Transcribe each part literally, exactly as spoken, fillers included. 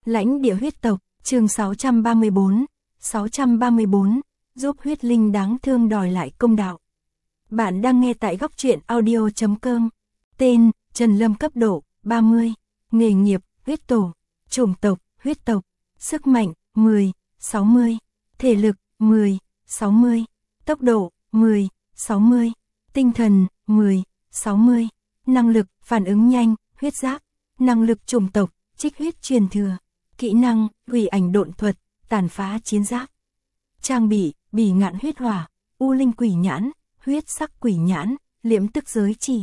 Lãnh địa huyết tộc, chương sáu trăm ba mươi tư, sáu trăm ba mươi tư, giúp huyết linh đáng thương đòi lại công đạo. Bạn đang nghe tại góc truyện audio chấm com. Tên, Trần Lâm, cấp độ, ba mươi. Nghề nghiệp, huyết tổ. Chủng tộc, huyết tộc. Sức mạnh, mười, sáu mươi. Thể lực, mười, sáu mươi. Tốc độ, mười, sáu mươi. Tinh thần, mười, sáu mươi. Năng lực, phản ứng nhanh, huyết giác. Năng lực chủng tộc, trích huyết truyền thừa. Kỹ năng, hủy ảnh độn thuật, tàn phá chiến giáp. Trang bị, bỉ ngạn huyết hỏa, u linh quỷ nhãn, huyết sắc quỷ nhãn, liễm tức giới chỉ.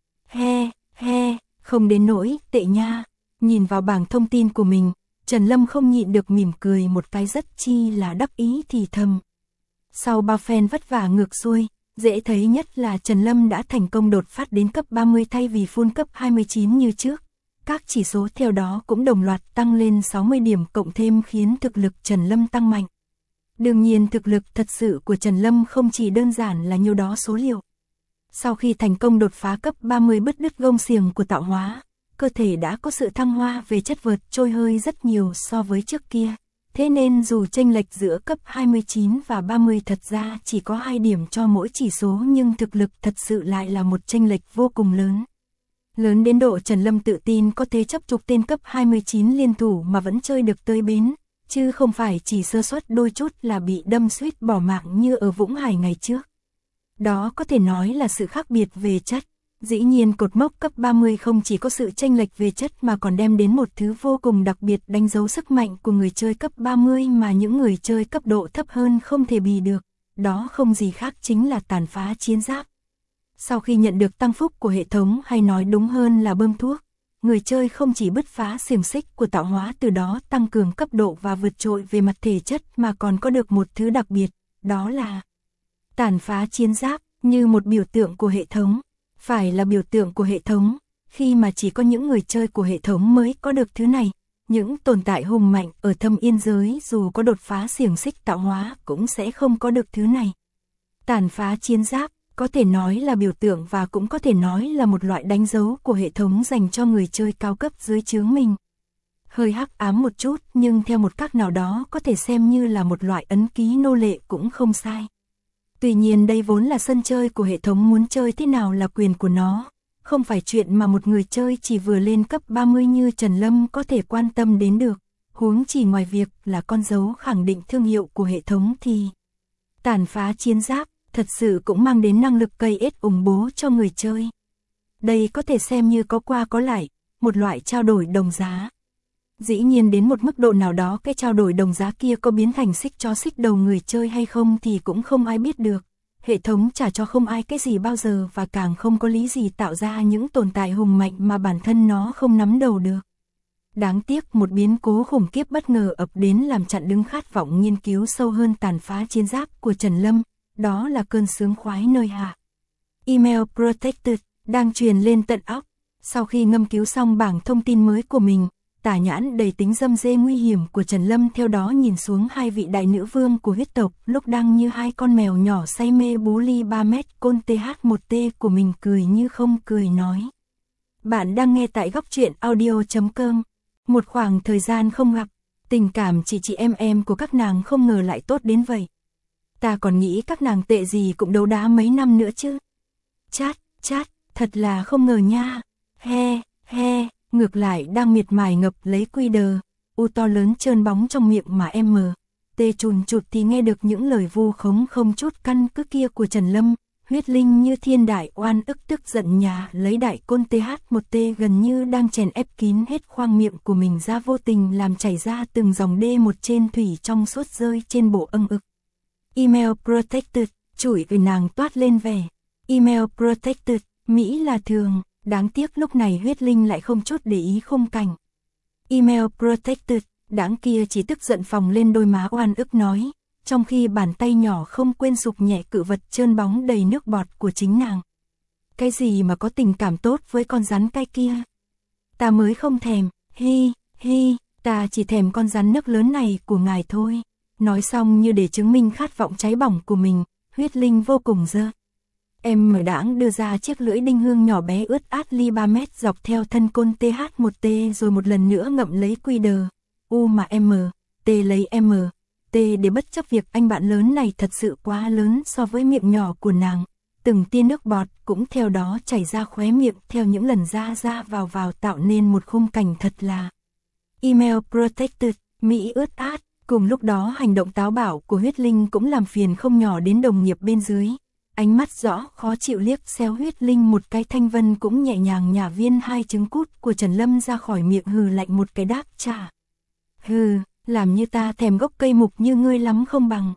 He, he, không đến nỗi tệ nha. Nhìn vào bảng thông tin của mình, Trần Lâm không nhịn được mỉm cười một cái rất chi là đắc ý thì thầm. Sau bao phen vất vả ngược xuôi, dễ thấy nhất là Trần Lâm đã thành công đột phát đến cấp ba mươi thay vì full cấp hai mươi chín như trước. Các chỉ số theo đó cũng đồng loạt tăng lên sáu mươi điểm cộng thêm khiến thực lực Trần Lâm tăng mạnh. Đương nhiên thực lực thật sự của Trần Lâm không chỉ đơn giản là nhiêu đó số liệu. Sau khi thành công đột phá cấp ba mươi bứt đứt gông xiềng của tạo hóa, cơ thể đã có sự thăng hoa về chất vượt trôi hơi rất nhiều so với trước kia. Thế nên dù chênh lệch giữa cấp hai mươi chín và ba mươi thật ra chỉ có hai điểm cho mỗi chỉ số nhưng thực lực thật sự lại là một chênh lệch vô cùng lớn. Lớn đến độ Trần Lâm tự tin có thể chấp chục tên cấp hai mươi chín liên thủ mà vẫn chơi được tới bến, chứ không phải chỉ sơ suất đôi chút là bị đâm suýt bỏ mạng như ở Vũng Hải ngày trước. Đó có thể nói là sự khác biệt về chất. Dĩ nhiên cột mốc cấp ba mươi không chỉ có sự chênh lệch về chất mà còn đem đến một thứ vô cùng đặc biệt đánh dấu sức mạnh của người chơi cấp ba mươi mà những người chơi cấp độ thấp hơn không thể bì được. Đó không gì khác chính là tàn phá chiến giáp. Sau khi nhận được tăng phúc của hệ thống hay nói đúng hơn là bơm thuốc, người chơi không chỉ bứt phá xiềng xích của tạo hóa từ đó tăng cường cấp độ và vượt trội về mặt thể chất mà còn có được một thứ đặc biệt, đó là tàn phá chiến giáp như một biểu tượng của hệ thống. Phải là biểu tượng của hệ thống, khi mà chỉ có những người chơi của hệ thống mới có được thứ này. Những tồn tại hùng mạnh ở thâm yên giới dù có đột phá xiềng xích tạo hóa cũng sẽ không có được thứ này. Tàn phá chiến giáp có thể nói là biểu tượng và cũng có thể nói là một loại đánh dấu của hệ thống dành cho người chơi cao cấp dưới trướng mình. Hơi hắc ám một chút nhưng theo một cách nào đó có thể xem như là một loại ấn ký nô lệ cũng không sai. Tuy nhiên đây vốn là sân chơi của hệ thống, muốn chơi thế nào là quyền của nó, không phải chuyện mà một người chơi chỉ vừa lên cấp ba mươi như Trần Lâm có thể quan tâm đến được, huống chỉ ngoài việc là con dấu khẳng định thương hiệu của hệ thống thì tàn phá chiến giáp thật sự cũng mang đến năng lực cây ết ủng bố cho người chơi. Đây có thể xem như có qua có lại, một loại trao đổi đồng giá. Dĩ nhiên đến một mức độ nào đó cái trao đổi đồng giá kia có biến thành xích cho xích đầu người chơi hay không thì cũng không ai biết được. Hệ thống trả cho không ai cái gì bao giờ và càng không có lý gì tạo ra những tồn tại hùng mạnh mà bản thân nó không nắm đầu được. Đáng tiếc một biến cố khủng khiếp bất ngờ ập đến làm chặn đứng khát vọng nghiên cứu sâu hơn tàn phá chiến giáp của Trần Lâm, đó là cơn sướng khoái nơi hạ. Email Protected đang truyền lên tận óc. Sau khi ngâm cứu xong bảng thông tin mới của mình, tà nhãn đầy tính dâm dê nguy hiểm của Trần Lâm theo đó nhìn xuống hai vị đại nữ vương của huyết tộc lúc đang như hai con mèo nhỏ say mê bú ly ba mét côn tê hát một tê của mình, cười như không cười nói. Bạn đang nghe tại góc truyện audio chấm com. Một khoảng thời gian không gặp, tình cảm chị chị em em của các nàng không ngờ lại tốt đến vậy. Ta còn nghĩ các nàng tệ gì cũng đấu đá mấy năm nữa chứ. Chát, chát, thật là không ngờ nha. He, he. Ngược lại đang miệt mài ngập lấy quy đờ, u to lớn trơn bóng trong miệng mà em mờ. Tê chùn chụt thì nghe được những lời vu khống không chút căn cứ kia của Trần Lâm, huyết linh như thiên đại oan ức tức giận nhà lấy đại côn tê hát một tê gần như đang chèn ép kín hết khoang miệng của mình ra, vô tình làm chảy ra từng dòng đê một trên thủy trong suốt rơi trên bộ âng ực. Email Protected, chủi vì nàng toát lên vẻ. Email Protected, Mỹ là thường. Đáng tiếc lúc này huyết linh lại không chút để ý khung cảnh. Email Protected, đáng kia chỉ tức giận phồng lên đôi má oan ức nói, trong khi bàn tay nhỏ không quên sụp nhẹ cự vật trơn bóng đầy nước bọt của chính nàng. Cái gì mà có tình cảm tốt với con rắn cay kia? Ta mới không thèm, hi, hi, ta chỉ thèm con rắn nước lớn này của ngài thôi. Nói xong như để chứng minh khát vọng cháy bỏng của mình, huyết linh vô cùng dơ. Em mở đãng đưa ra chiếc lưỡi đinh hương nhỏ bé ướt át ly ba mét dọc theo thân côn tê hát một tê rồi một lần nữa ngậm lấy quy đờ. U mà M, T lấy M, T để bất chấp việc anh bạn lớn này thật sự quá lớn so với miệng nhỏ của nàng. Từng tia nước bọt cũng theo đó chảy ra khóe miệng theo những lần ra ra vào vào tạo nên một khung cảnh thật là email protected, Mỹ ướt át. Cùng lúc đó hành động táo bạo của Huyết Linh cũng làm phiền không nhỏ đến đồng nghiệp bên dưới. Ánh mắt rõ khó chịu liếc xéo Huyết Linh một cái. Thanh Vân cũng nhẹ nhàng nhả viên hai trứng cút của Trần Lâm ra khỏi miệng, hừ lạnh một cái đáp trả. Hừ, làm như ta thèm gốc cây mục như ngươi lắm không bằng.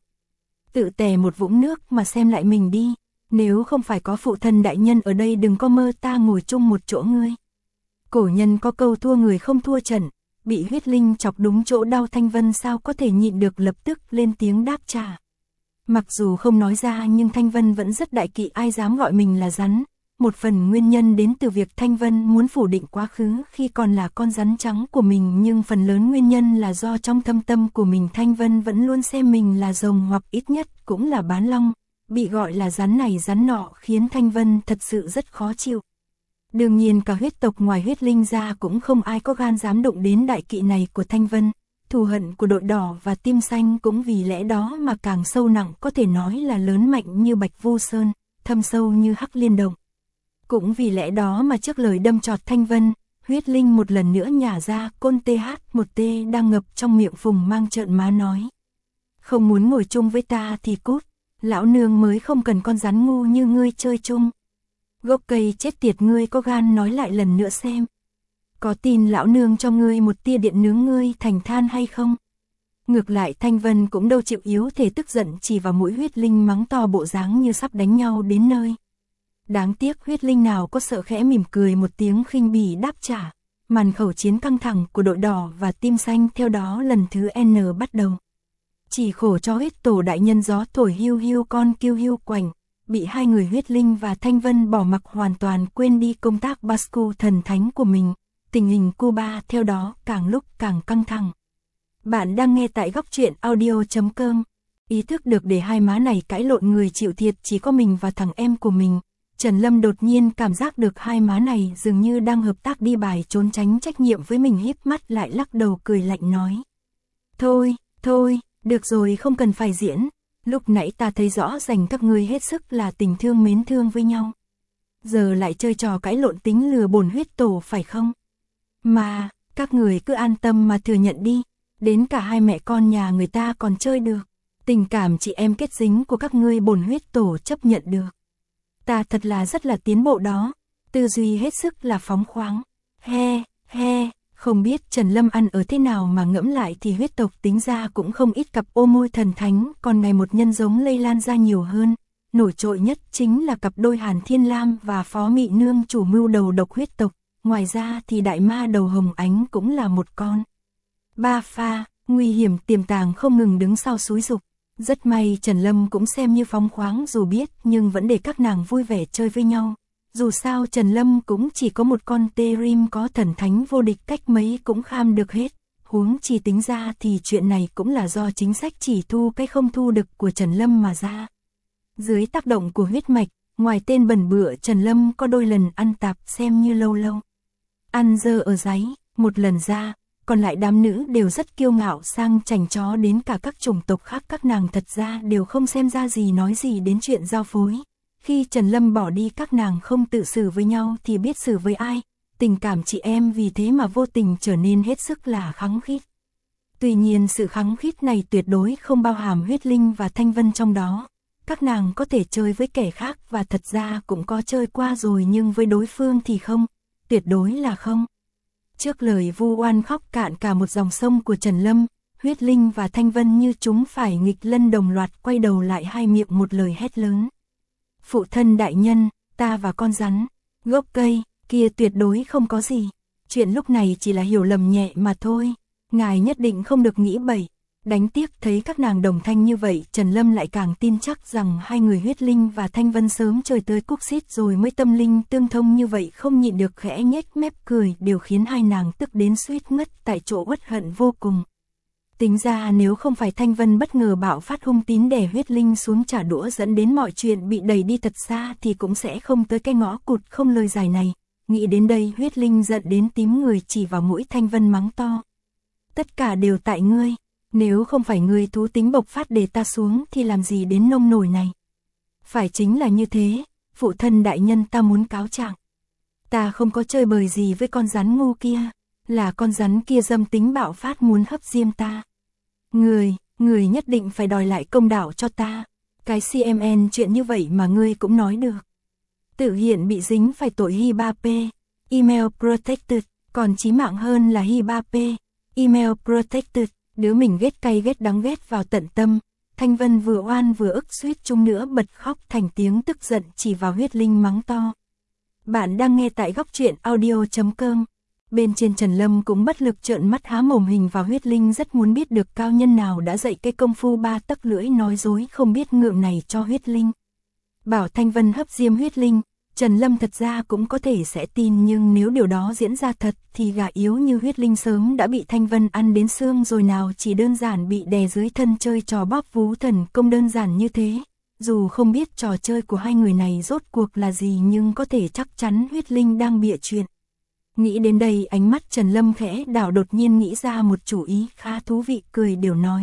Tự tè một vũng nước mà xem lại mình đi. Nếu không phải có phụ thân đại nhân ở đây đừng có mơ ta ngồi chung một chỗ ngươi. Cổ nhân có câu thua người không thua trận. Bị Huyết Linh chọc đúng chỗ đau, Thanh Vân sao có thể nhịn được lập tức lên tiếng đáp trả. Mặc dù không nói ra nhưng Thanh Vân vẫn rất đại kỵ ai dám gọi mình là rắn. Một phần nguyên nhân đến từ việc Thanh Vân muốn phủ định quá khứ khi còn là con rắn trắng của mình, nhưng phần lớn nguyên nhân là do trong thâm tâm của mình Thanh Vân vẫn luôn xem mình là rồng hoặc ít nhất cũng là bán long. Bị gọi là rắn này rắn nọ khiến Thanh Vân thật sự rất khó chịu. Đương nhiên cả huyết tộc ngoài Huyết Linh ra cũng không ai có gan dám đụng đến đại kỵ này của Thanh Vân. Thù hận của đội đỏ và tim xanh cũng vì lẽ đó mà càng sâu nặng, có thể nói là lớn mạnh như Bạch Vu Sơn, thâm sâu như Hắc Liên Động. Cũng vì lẽ đó mà trước lời đâm chọt Thanh Vân, Huyết Linh một lần nữa nhả ra côn th một t đang ngập trong miệng phùng mang trợn má nói. Không muốn ngồi chung với ta thì cút, lão nương mới không cần con rắn ngu như ngươi chơi chung. Gốc cây chết tiệt, ngươi có gan nói lại lần nữa xem. Có tin lão nương cho ngươi một tia điện nướng ngươi thành than hay không? Ngược lại Thanh Vân cũng đâu chịu yếu thể, tức giận chỉ vào mũi Huyết Linh mắng to bộ dáng như sắp đánh nhau đến nơi. Đáng tiếc Huyết Linh nào có sợ, khẽ mỉm cười một tiếng khinh bỉ đáp trả. Màn khẩu chiến căng thẳng của đội đỏ và tim xanh theo đó lần thứ N bắt đầu. Chỉ khổ cho Huyết Tổ đại nhân gió thổi hiu hiu con kêu hiu quạnh. Bị hai người Huyết Linh và Thanh Vân bỏ mặc hoàn toàn, quên đi công tác Bascu thần thánh của mình. Tình hình Cuba theo đó càng lúc càng căng thẳng. Bạn đang nghe tại góc truyện audio chấm com. Ý thức được để hai má này cãi lộn người chịu thiệt chỉ có mình và thằng em của mình. Trần Lâm đột nhiên cảm giác được hai má này dường như đang hợp tác đi bài trốn tránh trách nhiệm với mình, híp mắt lại lắc đầu cười lạnh nói. Thôi, thôi, được rồi, không cần phải diễn. Lúc nãy ta thấy rõ rành các ngươi hết sức là tình thương mến thương với nhau. Giờ lại chơi trò cãi lộn tính lừa bổn Huyết Tổ phải không? Mà, các người cứ an tâm mà thừa nhận đi. Đến cả hai mẹ con nhà người ta còn chơi được. Tình cảm chị em kết dính của các ngươi bổn Huyết Tổ chấp nhận được. Ta thật là rất là tiến bộ đó. Tư duy hết sức là phóng khoáng. He, he. Không biết Trần Lâm ăn ở thế nào mà ngẫm lại thì huyết tộc tính ra cũng không ít cặp ô môi thần thánh, còn ngày một nhân giống lây lan ra nhiều hơn. Nổi trội nhất chính là cặp đôi Hàn Thiên Lam và Phó Mị Nương, chủ mưu đầu độc huyết tộc. Ngoài ra thì đại ma đầu hồng ánh cũng là một con. Ba pha, nguy hiểm tiềm tàng không ngừng đứng sau xúi giục. Rất may Trần Lâm cũng xem như phóng khoáng dù biết, nhưng vẫn để các nàng vui vẻ chơi với nhau. Dù sao Trần Lâm cũng chỉ có một con Terim có thần thánh vô địch, cách mấy cũng kham được hết. Huống chi tính ra thì chuyện này cũng là do chính sách chỉ thu cái không thu được của Trần Lâm mà ra. Dưới tác động của huyết mạch, ngoài tên bẩn bựa, Trần Lâm có đôi lần ăn tạp xem như lâu lâu ăn dơ ở giấy, một lần ra, còn lại đám nữ đều rất kiêu ngạo sang chảnh chó, đến cả các chủng tộc khác các nàng thật ra đều không xem ra gì nói gì đến chuyện giao phối. Khi Trần Lâm bỏ đi các nàng không tự xử với nhau thì biết xử với ai, tình cảm chị em vì thế mà vô tình trở nên hết sức là khăng khít. Tuy nhiên sự khăng khít này tuyệt đối không bao hàm Huyết Linh và Thanh Vân trong đó. Các nàng có thể chơi với kẻ khác và thật ra cũng có chơi qua rồi, nhưng với đối phương thì không, tuyệt đối là không. Trước lời vu oan khóc cạn cả một dòng sông của Trần Lâm, Huyết Linh và Thanh Vân như chúng phải nghịch lân đồng loạt quay đầu lại, hai miệng một lời hét lớn. Phụ thân đại nhân, ta và con rắn, gốc cây, kia tuyệt đối không có gì. Chuyện lúc này chỉ là hiểu lầm nhẹ mà thôi. Ngài nhất định không được nghĩ bậy. Đánh tiếc thấy các nàng đồng thanh như vậy, Trần Lâm lại càng tin chắc rằng hai người Huyết Linh và Thanh Vân sớm trời tới cúc xít rồi mới tâm linh tương thông như vậy, không nhịn được khẽ nhếch mép cười, điều khiến hai nàng tức đến suýt ngất tại chỗ, uất hận vô cùng. Tính ra nếu không phải Thanh Vân bất ngờ bạo phát hung tín đè Huyết Linh xuống trả đũa dẫn đến mọi chuyện bị đẩy đi thật xa thì cũng sẽ không tới cái ngõ cụt không lời giải này. Nghĩ đến đây Huyết Linh giận đến tím người, chỉ vào mũi Thanh Vân mắng to. tất cả đều tại ngươi. Nếu không phải ngươi thú tính bộc phát để ta xuống thì làm gì đến nông nổi này. Phải chính là như thế, phụ thân đại nhân ta muốn cáo trạng. Ta không có chơi bời gì với con rắn ngu kia, là con rắn kia dâm tính bạo phát muốn hấp diêm ta. Người, người nhất định phải đòi lại công đạo cho ta. Cái xê em en chuyện như vậy mà ngươi cũng nói được. Tự hiện bị dính phải tội hi ba p, email protected, còn chí mạng hơn là hi ba p, email protected, đứa mình ghét cay ghét đắng ghét vào tận tâm. Thanh Vân vừa oan vừa ức suýt chung nữa bật khóc thành tiếng tức giận chỉ vào Huyết Linh mắng to. Bạn đang nghe tại góc truyện audio chấm com. Bên trên Trần Lâm cũng bất lực trợn mắt há mồm hình vào Huyết Linh, rất muốn biết được cao nhân nào đã dạy cái công phu ba tấc lưỡi nói dối không biết ngượng này cho Huyết Linh. Bảo Thanh Vân hấp diêm Huyết Linh, Trần Lâm thật ra cũng có thể sẽ tin, nhưng nếu điều đó diễn ra thật thì gà yếu như Huyết Linh sớm đã bị Thanh Vân ăn đến xương rồi, nào chỉ đơn giản bị đè dưới thân chơi trò bóp vú thần công đơn giản như thế. Dù không biết trò chơi của hai người này rốt cuộc là gì nhưng có thể chắc chắn Huyết Linh đang bịa chuyện. Nghĩ đến đây ánh mắt Trần Lâm khẽ đảo, đột nhiên nghĩ ra một chủ ý khá thú vị, cười đều nói.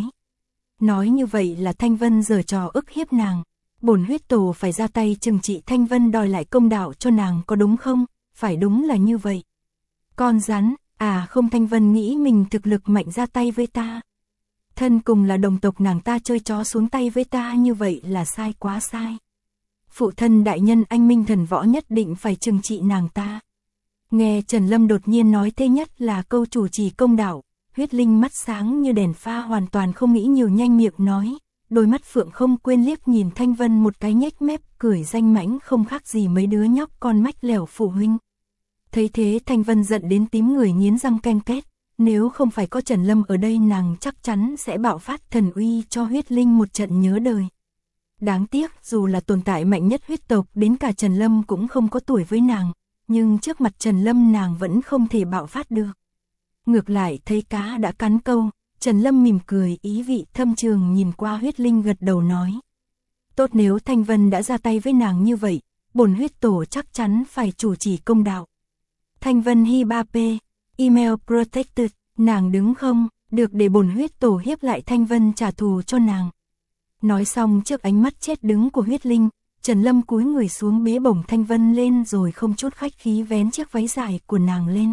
Nói như vậy là Thanh Vân giở trò ức hiếp nàng. Bổn huyết tổ phải ra tay trừng trị Thanh Vân đòi lại công đạo cho nàng có đúng không? Phải đúng là như vậy. Con rắn, à không, Thanh Vân nghĩ mình thực lực mạnh ra tay với ta. Thân cùng là đồng tộc nàng ta chơi chó xuống tay với ta như vậy là sai, quá sai. Phụ thân đại nhân anh minh thần võ nhất định phải trừng trị nàng ta. Nghe Trần Lâm đột nhiên nói thế, nhất là câu chủ trì công đạo, Huyết Linh mắt sáng như đèn pha, hoàn toàn không nghĩ nhiều, nhanh miệng nói. Đôi mắt phượng không quên liếc nhìn Thanh Vân một cái, nhếch mép cười danh mãnh không khác gì mấy đứa nhóc con mách lẻo phụ huynh. Thấy thế Thanh Vân giận đến tím người, nghiến răng ken két. Nếu không phải có Trần Lâm ở đây nàng chắc chắn sẽ bạo phát thần uy cho Huyết Linh một trận nhớ đời. Đáng tiếc dù là tồn tại mạnh nhất huyết tộc đến cả Trần Lâm cũng không có tuổi với nàng, nhưng trước mặt Trần Lâm nàng vẫn không thể bạo phát được. Ngược lại thấy cá đã cắn câu, Trần Lâm mỉm cười ý vị thâm trường nhìn qua Huyết Linh gật đầu nói. Tốt, nếu Thanh Vân đã ra tay với nàng như vậy, bổn huyết tổ chắc chắn phải chủ trì công đạo. Thanh Vân hi ba p, email protected, nàng đứng không, được để bổn huyết tổ hiếp lại Thanh Vân trả thù cho nàng. Nói xong trước ánh mắt chết đứng của Huyết Linh, Trần Lâm cúi người xuống bế bổng Thanh Vân lên rồi không chút khách khí vén chiếc váy dài của nàng lên.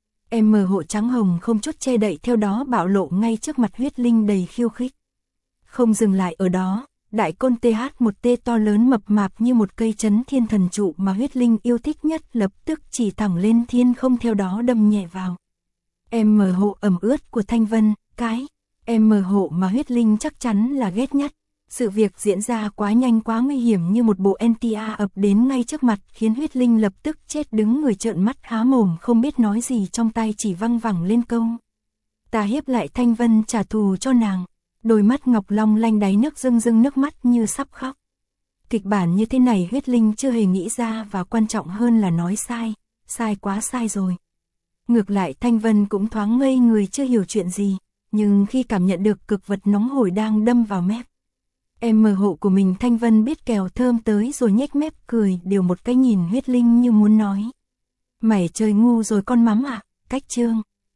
Em mờ hộ trắng hồng không chút che đậy theo đó bạo lộ ngay trước mặt Huyết Linh đầy khiêu khích. Không dừng lại ở đó, đại côn tê hát một tê to lớn mập mạp như một cây chấn thiên thần trụ mà Huyết Linh yêu thích nhất lập tức chỉ thẳng lên thiên không, theo đó đâm nhẹ vào. Em mờ hộ ẩm ướt của Thanh Vân, cái em mờ hộ mà Huyết Linh chắc chắn là ghét nhất. Sự việc diễn ra quá nhanh quá nguy hiểm, như một bộ en tê a ập đến ngay trước mặt khiến Huyết Linh lập tức chết đứng người, trợn mắt há mồm không biết nói gì, trong tay chỉ văng vẳng lên câu. Ta hiếp lại Thanh Vân trả thù cho nàng. Đôi mắt ngọc long lanh đáy nước rưng rưng nước mắt như sắp khóc. Kịch bản như thế này Huyết Linh chưa hề nghĩ ra, và quan trọng hơn là nói sai, sai quá sai rồi. Ngược lại Thanh Vân cũng thoáng ngây người chưa hiểu chuyện gì, nhưng khi cảm nhận được cực vật nóng hổi đang đâm vào mép em mờ hộ của mình, Thanh Vân biết kèo thơm tới rồi nhếch mép cười đều một cái nhìn Huyết Linh như muốn nói. Mày chơi ngu rồi con mắm ạ, à? Cách chương.